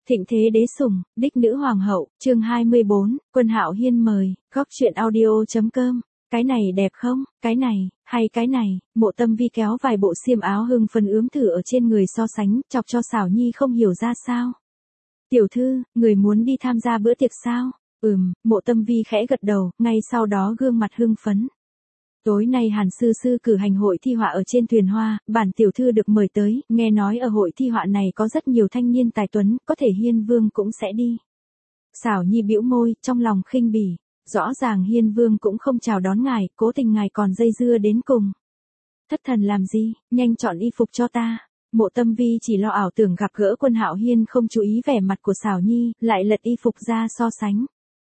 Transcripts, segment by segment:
Thịnh thế đế sủng, đích nữ hoàng hậu, chương 24, Quân Hạo Hiên mời, góc truyện audio.com. Cái này đẹp không, cái này, hay cái này, Mộ Tâm Vi kéo vài bộ xiêm áo hưng phấn ướm thử ở trên người so sánh, chọc cho Xảo Nhi không hiểu ra sao. Tiểu thư, người muốn đi tham gia bữa tiệc sao? Mộ Tâm Vi khẽ gật đầu, ngay sau đó gương mặt hưng phấn. Tối nay Hàn sư sư cử hành hội thi họa ở trên thuyền hoa, bản tiểu thư được mời tới, nghe nói ở hội thi họa này có rất nhiều thanh niên tài tuấn, có thể Hiên Vương cũng sẽ đi. Xảo Nhi bĩu môi, trong lòng khinh bỉ, rõ ràng Hiên Vương cũng không chào đón ngài, cố tình ngài còn dây dưa đến cùng. Thất thần làm gì, nhanh chọn y phục cho ta. Mộ Tâm Vi chỉ lo ảo tưởng gặp gỡ Quân Hạo Hiên, không chú ý vẻ mặt của Xảo Nhi, lại lật y phục ra so sánh.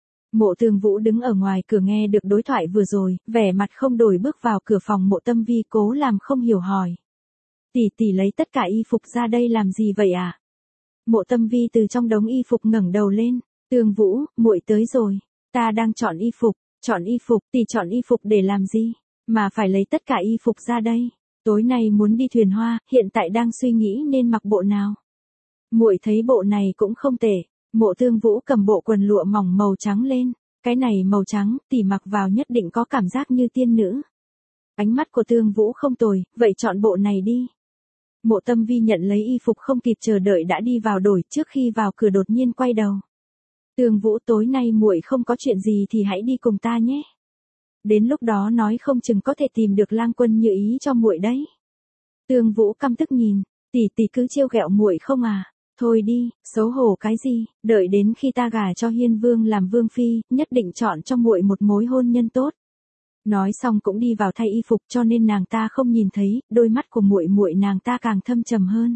Mộ Tường Vũ đứng ở ngoài cửa nghe được đối thoại vừa rồi, vẻ mặt không đổi bước vào cửa phòng Mộ Tâm Vi cố làm không hiểu hỏi. Tỷ tỷ lấy tất cả y phục ra đây làm gì vậy à? Mộ Tâm Vi từ trong đống y phục ngẩng đầu lên, Tường Vũ, muội tới rồi, ta đang chọn y phục, tỷ chọn y phục để làm gì, mà phải lấy tất cả y phục ra đây, tối nay muốn đi thuyền hoa, hiện tại đang suy nghĩ nên mặc bộ nào. Muội thấy bộ này cũng không tệ. Mộ Tương Vũ cầm bộ quần lụa mỏng màu trắng lên, cái này màu trắng, tỷ mặc vào nhất định có cảm giác như tiên nữ. Ánh mắt của Tương Vũ không tồi, vậy chọn bộ này đi. Mộ Tâm Vi nhận lấy y phục không kịp chờ đợi đã đi vào đổi, trước khi vào cửa đột nhiên quay đầu. Tương Vũ, tối nay muội không có chuyện gì thì hãy đi cùng ta nhé. Đến lúc đó nói không chừng có thể tìm được Lang Quân như ý cho muội đấy. Tương Vũ căm tức nhìn, tỷ cứ trêu ghẹo muội không à? Thôi đi, xấu hổ cái gì, đợi đến khi ta gả cho Hiên Vương làm vương phi, nhất định chọn cho muội một mối hôn nhân tốt. Nói xong cũng đi vào thay y phục, cho nên nàng ta không nhìn thấy, đôi mắt của muội nàng ta càng thâm trầm hơn.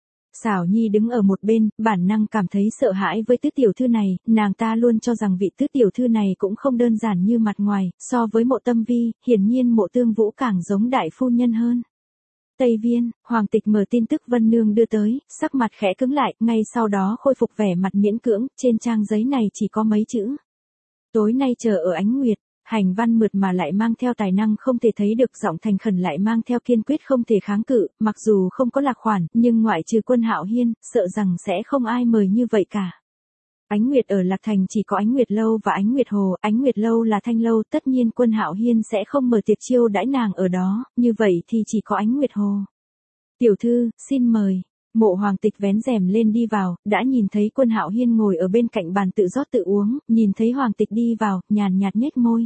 Xảo Nhi đứng ở một bên, bản năng cảm thấy sợ hãi với tứ tiểu thư này, nàng ta luôn cho rằng vị tứ tiểu thư này cũng không đơn giản như mặt ngoài, so với Mộ Tâm Vi, hiển nhiên Mộ Tương Vũ càng giống đại phu nhân hơn. Tây Viên, Hoàng Tịch mở tin tức Vân Nương đưa tới, sắc mặt khẽ cứng lại, ngay sau đó khôi phục vẻ mặt miễn cưỡng, trên trang giấy này chỉ có mấy chữ. Tối nay chờ ở Ánh Nguyệt, hành văn mượt mà lại mang theo tài năng không thể thấy được, giọng thành khẩn lại mang theo kiên quyết không thể kháng cự, mặc dù không có lạc khoản, nhưng ngoại trừ Quân Hạo Hiên, sợ rằng sẽ không ai mời như vậy cả. Ánh Nguyệt ở Lạc Thành chỉ có Ánh Nguyệt Lâu và Ánh Nguyệt Hồ, Ánh Nguyệt Lâu là thanh lâu, tất nhiên Quân Hạo Hiên sẽ không mở tiệc chiêu đãi nàng ở đó, như vậy thì chỉ có Ánh Nguyệt Hồ. Tiểu thư, xin mời. Mộ Hoàng Tịch vén rèm lên đi vào, đã nhìn thấy Quân Hạo Hiên ngồi ở bên cạnh bàn tự rót tự uống, nhìn thấy Hoàng Tịch đi vào, nhàn nhạt nhếch môi.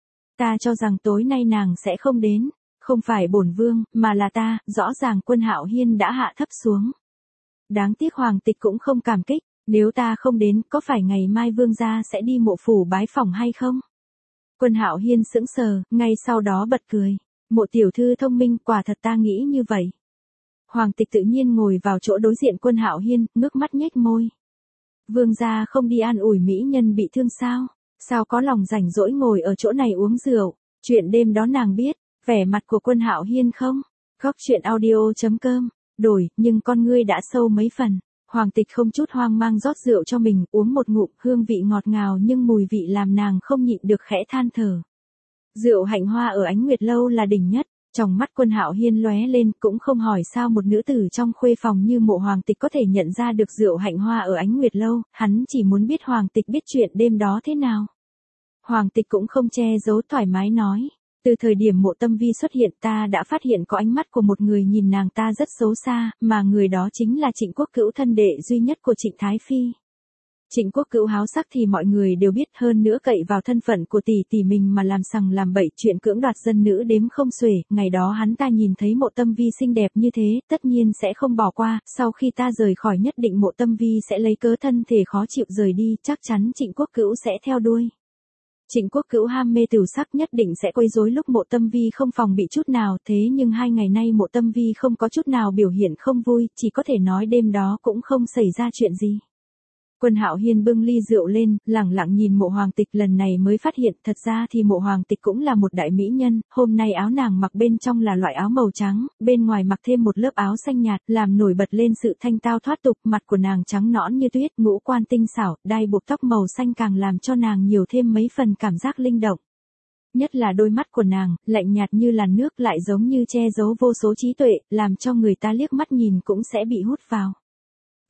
Ta cho rằng tối nay nàng sẽ không đến, không phải bổn vương, mà là ta, rõ ràng Quân Hạo Hiên đã hạ thấp xuống. Đáng tiếc Hoàng Tịch cũng không cảm kích. Nếu ta không đến, có phải ngày mai vương gia sẽ đi mộ phủ bái phỏng hay không? Quân Hạo Hiên sững sờ, ngay sau đó bật cười. Mộ tiểu thư thông minh, quả thật ta nghĩ như vậy. Hoàng Tịch tự nhiên ngồi vào chỗ đối diện Quân Hạo Hiên, ngước mắt nhếch môi. Vương gia không đi an ủi mỹ nhân bị thương sao? Sao có lòng rảnh rỗi ngồi ở chỗ này uống rượu? Chuyện đêm đó nàng biết, vẻ mặt của Quân Hạo Hiên không? Góc truyện audio.com, đổi, nhưng con ngươi đã sâu mấy phần. Hoàng Tịch không chút hoang mang rót rượu cho mình, uống một ngụm, hương vị ngọt ngào nhưng mùi vị làm nàng không nhịn được khẽ than thở. Rượu hạnh hoa ở Ánh Nguyệt Lâu là đỉnh nhất, trong mắt Quân Hạo Hiên lóe lên, cũng không hỏi sao một nữ tử trong khuê phòng như Mộ Hoàng Tịch có thể nhận ra được rượu hạnh hoa ở Ánh Nguyệt Lâu, hắn chỉ muốn biết Hoàng Tịch biết chuyện đêm đó thế nào. Hoàng Tịch cũng không che giấu, thoải mái nói. Từ thời điểm Mộ Tâm Vi xuất hiện, ta đã phát hiện có ánh mắt của một người nhìn nàng ta rất xấu xa, mà người đó chính là Trịnh Quốc Cữu, thân đệ duy nhất của Trịnh Thái Phi. Trịnh Quốc Cữu háo sắc thì mọi người đều biết, hơn nữa cậy vào thân phận của tỷ mình mà làm sằng làm bậy, chuyện cưỡng đoạt dân nữ đếm không xuể. Ngày đó hắn ta nhìn thấy Mộ Tâm Vi xinh đẹp như thế, tất nhiên sẽ không bỏ qua, sau khi ta rời khỏi nhất định Mộ Tâm Vi sẽ lấy cớ thân thể khó chịu rời đi, chắc chắn Trịnh Quốc Cữu sẽ theo đuôi. Trịnh Quốc Cữu ham mê tửu sắc, nhất định sẽ quấy rối lúc Mộ Tâm Vi không phòng bị chút nào, thế nhưng 2 ngày nay Mộ Tâm Vi không có chút nào biểu hiện không vui, chỉ có thể nói đêm đó cũng không xảy ra chuyện gì. Quân Hạo Hiên bưng ly rượu lên, lẳng lặng nhìn Mộ Hoàng Tịch, lần này mới phát hiện, thật ra thì Mộ Hoàng Tịch cũng là một đại mỹ nhân, hôm nay áo nàng mặc bên trong là loại áo màu trắng, bên ngoài mặc thêm một lớp áo xanh nhạt, làm nổi bật lên sự thanh tao thoát tục, mặt của nàng trắng nõn như tuyết, ngũ quan tinh xảo, đai buộc tóc màu xanh càng làm cho nàng nhiều thêm mấy phần cảm giác linh động. Nhất là đôi mắt của nàng, lạnh nhạt như làn nước, lại giống như che giấu vô số trí tuệ, làm cho người ta liếc mắt nhìn cũng sẽ bị hút vào.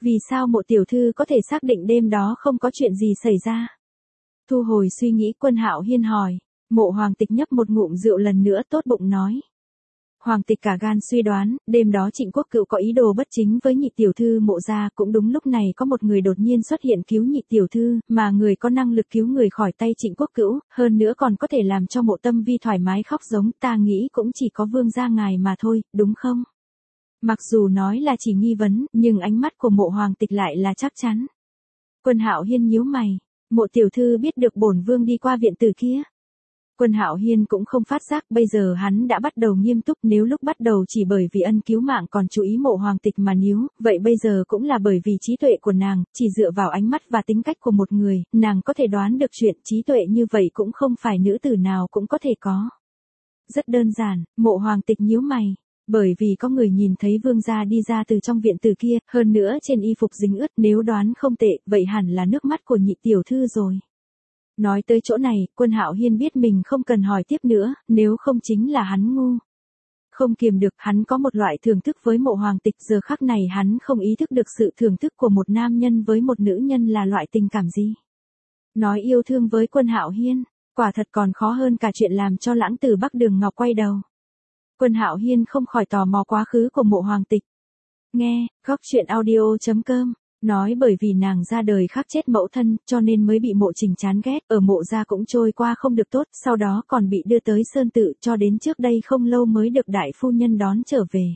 Vì sao mộ tiểu thư có thể xác định đêm đó không có chuyện gì xảy ra? Thu hồi suy nghĩ, Quân Hạo Hiên hỏi. Mộ Hoàng Tịch nhấp một ngụm rượu lần nữa tốt bụng nói. Hoàng Tịch cả gan suy đoán, đêm đó Trịnh Quốc Cựu có ý đồ bất chính với nhị tiểu thư Mộ gia, cũng đúng lúc này có một người đột nhiên xuất hiện cứu nhị tiểu thư, mà người có năng lực cứu người khỏi tay Trịnh Quốc Cựu, hơn nữa còn có thể làm cho Mộ Tâm Vi thoải mái khóc giống, ta nghĩ cũng chỉ có Vương gia ngài mà thôi, đúng không? Mặc dù nói là chỉ nghi vấn, nhưng ánh mắt của Mộ Hoàng Tịch lại là chắc chắn. Quân Hạo Hiên nhíu mày, Mộ tiểu thư biết được bổn vương đi qua viện tử kia. Quân Hạo Hiên cũng không phát giác, bây giờ hắn đã bắt đầu nghiêm túc, nếu lúc bắt đầu chỉ bởi vì ân cứu mạng còn chú ý Mộ Hoàng Tịch mà níu, vậy bây giờ cũng là bởi vì trí tuệ của nàng, chỉ dựa vào ánh mắt và tính cách của một người, nàng có thể đoán được chuyện, trí tuệ như vậy cũng không phải nữ tử nào cũng có thể có. Rất đơn giản, Mộ Hoàng Tịch nhíu mày, bởi vì có người nhìn thấy vương gia đi ra từ trong viện tử kia, hơn nữa trên y phục dính ướt, nếu đoán không tệ, vậy hẳn là nước mắt của nhị tiểu thư rồi. Nói tới chỗ này, Quân Hạo Hiên biết mình không cần hỏi tiếp nữa, nếu không chính là hắn ngu. Không kiềm được, hắn có một loại thưởng thức với Mộ Hoàng Tịch, giờ khắc này hắn không ý thức được sự thưởng thức của một nam nhân với một nữ nhân là loại tình cảm gì. Nói yêu thương với Quân Hạo Hiên, quả thật còn khó hơn cả chuyện làm cho lãng tử Bắc Đường Ngọc quay đầu. Quân Hạo Hiên không khỏi tò mò quá khứ của Mộ Hoàng Tịch. Nghe, góc chuyện audio.com. Nói bởi vì nàng ra đời khắc chết mẫu thân, cho nên mới bị Mộ Trình chán ghét, ở Mộ gia cũng trôi qua không được tốt, sau đó còn bị đưa tới Sơn Tự, cho đến trước đây không lâu mới được đại phu nhân đón trở về.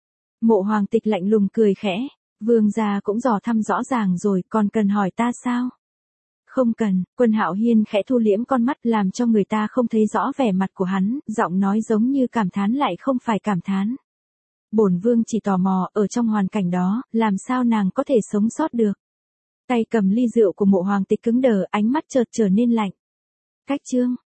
Mộ Hoàng Tịch lạnh lùng cười khẽ, vương gia cũng dò thăm rõ ràng rồi, còn cần hỏi ta sao? Không cần. Quân Hạo Hiên khẽ thu liễm con mắt, làm cho người ta không thấy rõ vẻ mặt của hắn, giọng nói giống như cảm thán lại không phải cảm thán. Bổn vương chỉ tò mò, ở trong hoàn cảnh đó, làm sao nàng có thể sống sót được. Tay cầm ly rượu của Mộ Hoàng Tịch cứng đờ, ánh mắt chợt trở nên lạnh. Cách chương.